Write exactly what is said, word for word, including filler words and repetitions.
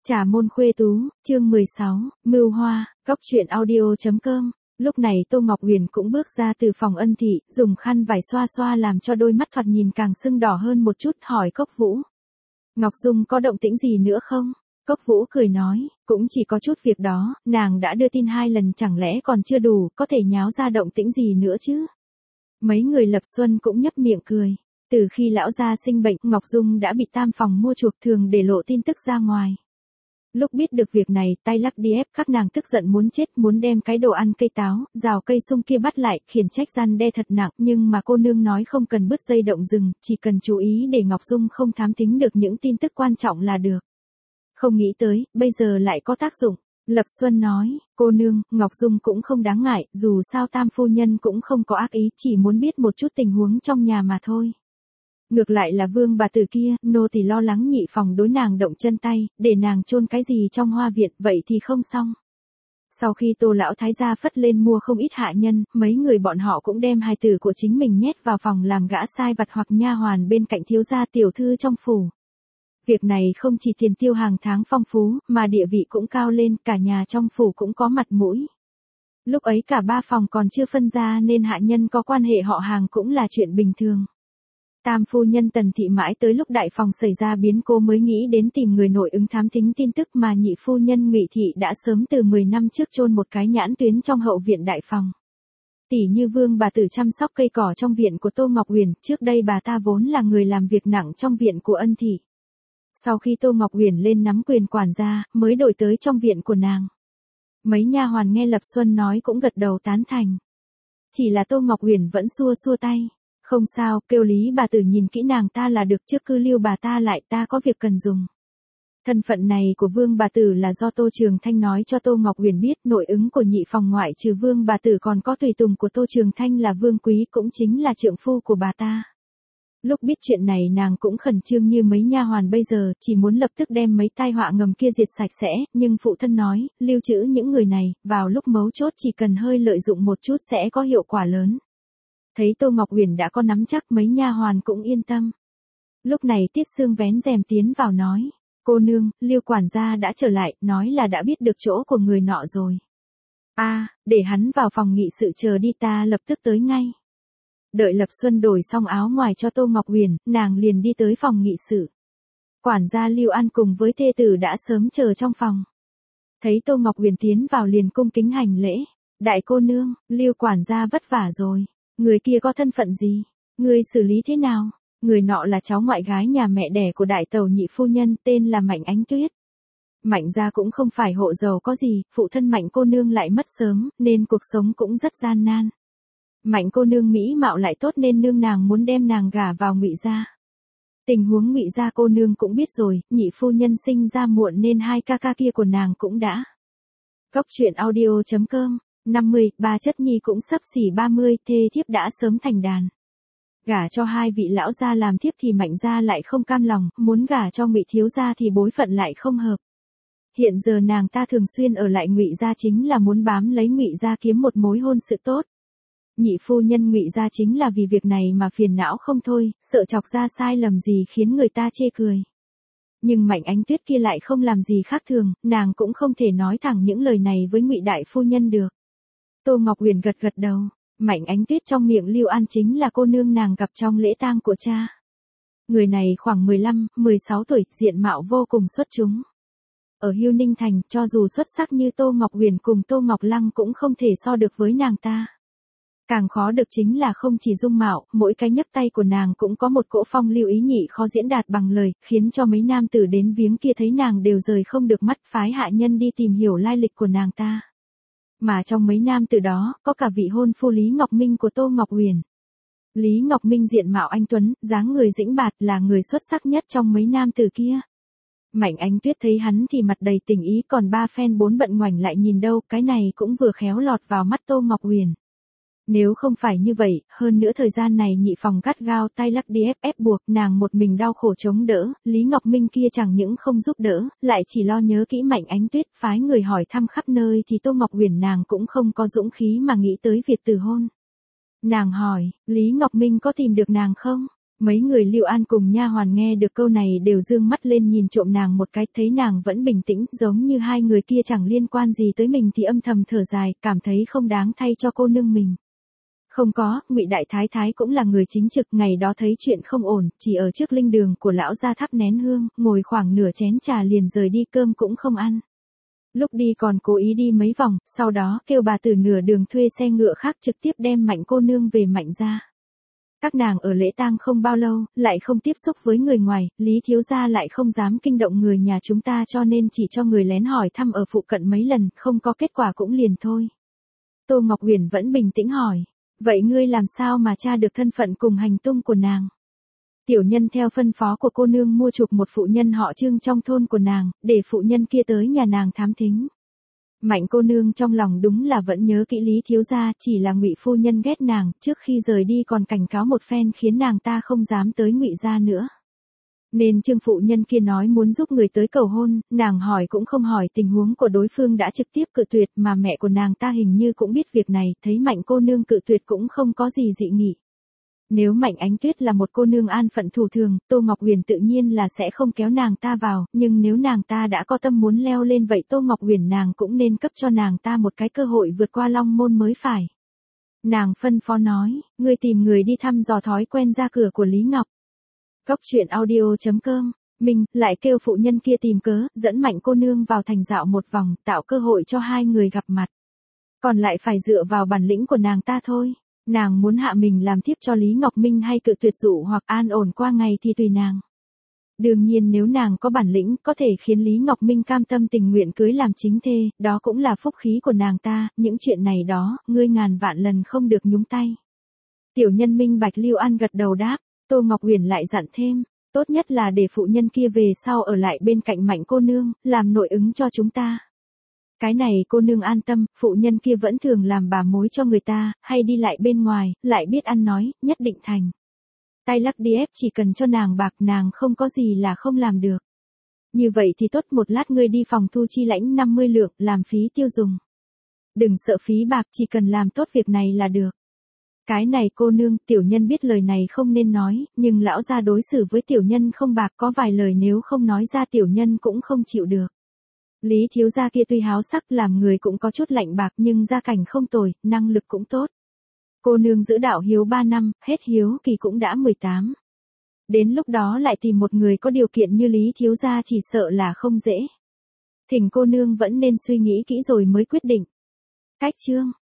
Trà môn khuê tú, chương mười sáu, Mưu Hoa, góc truyện audio.com. Lúc này Tô Ngọc Huyền cũng bước ra từ phòng Ân Thị, dùng khăn vải xoa xoa làm cho đôi mắt thoạt nhìn càng sưng đỏ hơn một chút, hỏi Cốc Vũ. Ngọc Dung có động tĩnh gì nữa không? Cốc Vũ cười nói, cũng chỉ có chút việc đó, nàng đã đưa tin hai lần chẳng lẽ còn chưa đủ, có thể nháo ra động tĩnh gì nữa chứ? Mấy người Lập Xuân cũng nhấp miệng cười. Từ khi lão gia sinh bệnh, Ngọc Dung đã bị tam phòng mua chuộc, thường để lộ tin tức ra ngoài. Lúc biết được việc này, tay lắc đi ép các nàng tức giận muốn chết, muốn đem cái đồ ăn cây táo, rào cây sung kia bắt lại, khiển trách gian đe thật nặng, nhưng mà cô nương nói không cần bứt dây động rừng, chỉ cần chú ý để Ngọc Dung không thám thính được những tin tức quan trọng là được. Không nghĩ tới, bây giờ lại có tác dụng. Lập Xuân nói, cô nương, Ngọc Dung cũng không đáng ngại, dù sao tam phu nhân cũng không có ác ý, chỉ muốn biết một chút tình huống trong nhà mà thôi. Ngược lại là Vương bà tử kia, nô tỳ lo lắng nhị phòng đối nàng động chân tay, để nàng chôn cái gì trong hoa viện, vậy thì không xong. Sau khi Tô lão thái gia phất lên mua không ít hạ nhân, mấy người bọn họ cũng đem hài tử của chính mình nhét vào phòng làm gã sai vặt hoặc nha hoàn bên cạnh thiếu gia tiểu thư trong phủ. Việc này không chỉ tiền tiêu hàng tháng phong phú, mà địa vị cũng cao lên, cả nhà trong phủ cũng có mặt mũi. Lúc ấy cả ba phòng còn chưa phân ra nên hạ nhân có quan hệ họ hàng cũng là chuyện bình thường. Tam phu nhân Tần Thị mãi tới lúc đại phòng xảy ra biến cố mới nghĩ đến tìm người nội ứng thám thính tin tức, mà nhị phu nhân Ngụy Thị đã sớm từ mười năm trước chôn một cái nhãn tuyến trong hậu viện đại phòng. Tỷ như Vương bà tử chăm sóc cây cỏ trong viện của Tô Ngọc Huyền, trước đây bà ta vốn là người làm việc nặng trong viện của Ân Thị. Sau khi Tô Ngọc Huyền lên nắm quyền quản gia, mới đổi tới trong viện của nàng. Mấy nha hoàn nghe Lập Xuân nói cũng gật đầu tán thành. Chỉ là Tô Ngọc Huyền vẫn xua xua tay. Không sao, kêu Lý bà tử nhìn kỹ nàng ta là được, trước cứ lưu bà ta lại, ta có việc cần dùng. Thân phận này của Vương bà tử là do Tô Trường Thanh nói cho Tô Ngọc Huyền biết, nội ứng của nhị phòng ngoại trừ Vương bà tử còn có tùy tùng của Tô Trường Thanh là Vương Quý, cũng chính là trượng phu của bà ta. Lúc biết chuyện này nàng cũng khẩn trương như mấy nha hoàn bây giờ, chỉ muốn lập tức đem mấy tai họa ngầm kia diệt sạch sẽ, nhưng phụ thân nói, lưu trữ những người này, vào lúc mấu chốt chỉ cần hơi lợi dụng một chút sẽ có hiệu quả lớn. Thấy Tô Ngọc Huyền đã có nắm chắc, mấy nha hoàn cũng yên tâm. Lúc này Tiết Sương vén rèm tiến vào nói, cô nương, Lưu quản gia đã trở lại, nói là đã biết được chỗ của người nọ rồi. A, à, để hắn vào phòng nghị sự chờ đi, ta lập tức tới ngay. Đợi Lập Xuân đổi xong áo ngoài cho Tô Ngọc Huyền, nàng liền đi tới phòng nghị sự. Quản gia Lưu An cùng với thê tử đã sớm chờ trong phòng. Thấy Tô Ngọc Huyền tiến vào liền cung kính hành lễ. Đại cô nương, Lưu quản gia vất vả rồi. Người kia có thân phận gì? Người xử lý thế nào? Người nọ là cháu ngoại gái nhà mẹ đẻ của đại tàu nhị phu nhân, tên là Mạnh Ánh Tuyết. Mạnh gia cũng không phải hộ giàu có gì, phụ thân Mạnh cô nương lại mất sớm, nên cuộc sống cũng rất gian nan. Mạnh cô nương mỹ mạo lại tốt nên nương nàng muốn đem nàng gả vào Ngụy gia. Tình huống Ngụy gia cô nương cũng biết rồi, nhị phu nhân sinh ra muộn nên hai ca ca kia của nàng cũng đã. Góc truyện audio.com. năm mươi, ba chất nhi cũng sắp xỉ ba mươi, thê thiếp đã sớm thành đàn. Gả cho hai vị lão gia làm thiếp thì Mạnh gia lại không cam lòng, muốn gả cho Ngụy thiếu gia thì bối phận lại không hợp. Hiện giờ nàng ta thường xuyên ở lại Ngụy gia chính là muốn bám lấy Ngụy gia kiếm một mối hôn sự tốt. Nhị phu nhân Ngụy gia chính là vì việc này mà phiền não không thôi, sợ chọc ra sai lầm gì khiến người ta chê cười. Nhưng Mạnh Ánh Tuyết kia lại không làm gì khác thường, nàng cũng không thể nói thẳng những lời này với Ngụy đại phu nhân được. Tô Ngọc Huyền gật gật đầu, Mạnh Ánh Tuyết trong miệng Lưu An chính là cô nương nàng gặp trong lễ tang của cha. Người này khoảng mười lăm, mười sáu tuổi, diện mạo vô cùng xuất chúng. Ở Hưu Ninh Thành, cho dù xuất sắc như Tô Ngọc Huyền cùng Tô Ngọc Lăng cũng không thể so được với nàng ta. Càng khó được chính là không chỉ dung mạo, mỗi cái nhấp tay của nàng cũng có một cỗ phong lưu ý nhị khó diễn đạt bằng lời, khiến cho mấy nam tử đến viếng kia thấy nàng đều rời không được mắt, phái hạ nhân đi tìm hiểu lai lịch của nàng ta. Mà trong mấy nam tử đó, có cả vị hôn phu Lý Ngọc Minh của Tô Ngọc Huyền. Lý Ngọc Minh diện mạo anh tuấn, dáng người dĩnh bạt, là người xuất sắc nhất trong mấy nam tử kia. Mạnh Ánh Tuyết thấy hắn thì mặt đầy tình ý, còn ba phen bốn bận ngoảnh lại nhìn đâu, cái này cũng vừa khéo lọt vào mắt Tô Ngọc Huyền. Nếu không phải như vậy, hơn nữa thời gian này nhị phòng gắt gao tay lắc đi ép ép buộc, nàng một mình đau khổ chống đỡ, Lý Ngọc Minh kia chẳng những không giúp đỡ, lại chỉ lo nhớ kỹ Mạnh Ánh Tuyết, phái người hỏi thăm khắp nơi thì Tô Ngọc Huyền nàng cũng không có dũng khí mà nghĩ tới việc từ hôn. Nàng hỏi, Lý Ngọc Minh có tìm được nàng không? Mấy người Lưu An cùng nha hoàn nghe được câu này đều dương mắt lên nhìn trộm nàng một cái, thấy nàng vẫn bình tĩnh, giống như hai người kia chẳng liên quan gì tới mình thì âm thầm thở dài, cảm thấy không đáng thay cho cô nương mình. Không có, Ngụy đại thái thái cũng là người chính trực, ngày đó thấy chuyện không ổn, chỉ ở trước linh đường của lão gia thắp nén hương, ngồi khoảng nửa chén trà liền rời đi, cơm cũng không ăn. Lúc đi còn cố ý đi mấy vòng, sau đó kêu bà từ nửa đường thuê xe ngựa khác trực tiếp đem Mạnh cô nương về Mạnh gia. Các nàng ở lễ tang không bao lâu, lại không tiếp xúc với người ngoài, Lý thiếu gia lại không dám kinh động người nhà chúng ta cho nên chỉ cho người lén hỏi thăm ở phụ cận mấy lần, không có kết quả cũng liền thôi. Tô Ngọc Huyền vẫn bình tĩnh hỏi, vậy ngươi làm sao mà tra được thân phận cùng hành tung của nàng? Tiểu nhân theo phân phó của cô nương mua chuộc một phụ nhân họ Trương trong thôn của nàng, để phụ nhân kia tới nhà nàng thám thính. Mạnh cô nương trong lòng đúng là vẫn nhớ kỹ Lý thiếu gia, chỉ là Ngụy phu nhân ghét nàng, trước khi rời đi còn cảnh cáo một phen khiến nàng ta không dám tới Ngụy gia nữa. Nên Trương phụ nhân kia nói muốn giúp người tới cầu hôn, nàng hỏi cũng không hỏi tình huống của đối phương đã trực tiếp cự tuyệt, mà mẹ của nàng ta hình như cũng biết việc này, thấy Mạnh cô nương cự tuyệt cũng không có gì dị nghị. Nếu Mạnh Ánh Tuyết là một cô nương an phận thủ thường, Tô Ngọc Huyền tự nhiên là sẽ không kéo nàng ta vào, nhưng nếu nàng ta đã có tâm muốn leo lên vậy Tô Ngọc Huyền nàng cũng nên cấp cho nàng ta một cái cơ hội vượt qua long môn mới phải. Nàng phân phó nói, ngươi tìm người đi thăm dò thói quen ra cửa của Lý Ngọc. Góc truyện audio chấm com, mình lại kêu phụ nhân kia tìm cớ, dẫn Mạnh cô nương vào thành dạo một vòng, tạo cơ hội cho hai người gặp mặt. Còn lại phải dựa vào bản lĩnh của nàng ta thôi. Nàng muốn hạ mình làm thiếp cho Lý Ngọc Minh hay cự tuyệt dụ hoặc an ổn qua ngày thì tùy nàng. Đương nhiên nếu nàng có bản lĩnh có thể khiến Lý Ngọc Minh cam tâm tình nguyện cưới làm chính thê, đó cũng là phúc khí của nàng ta, những chuyện này đó, ngươi ngàn vạn lần không được nhúng tay. Tiểu nhân minh bạch. Lưu An gật đầu đáp, Tô Ngọc Huyền lại dặn thêm, tốt nhất là để phụ nhân kia về sau ở lại bên cạnh Mạnh cô nương, làm nội ứng cho chúng ta. Cái này cô nương an tâm, phụ nhân kia vẫn thường làm bà mối cho người ta, hay đi lại bên ngoài, lại biết ăn nói, nhất định thành. Tay lắc đi ép chỉ cần cho nàng bạc nàng không có gì là không làm được. Như vậy thì tốt, một lát ngươi đi phòng thu chi lãnh năm mươi lượng, làm phí tiêu dùng. Đừng sợ phí bạc, chỉ cần làm tốt việc này là được. Cái này cô nương, tiểu nhân biết lời này không nên nói, nhưng lão gia đối xử với tiểu nhân không bạc, có vài lời nếu không nói ra tiểu nhân cũng không chịu được. Lý thiếu gia kia tuy háo sắc làm người cũng có chút lạnh bạc nhưng gia cảnh không tồi, năng lực cũng tốt. Cô nương giữ đạo hiếu ba năm, hết hiếu kỳ cũng đã mười tám. Đến lúc đó lại tìm một người có điều kiện như Lý thiếu gia chỉ sợ là không dễ. Thỉnh cô nương vẫn nên suy nghĩ kỹ rồi mới quyết định. Cách chương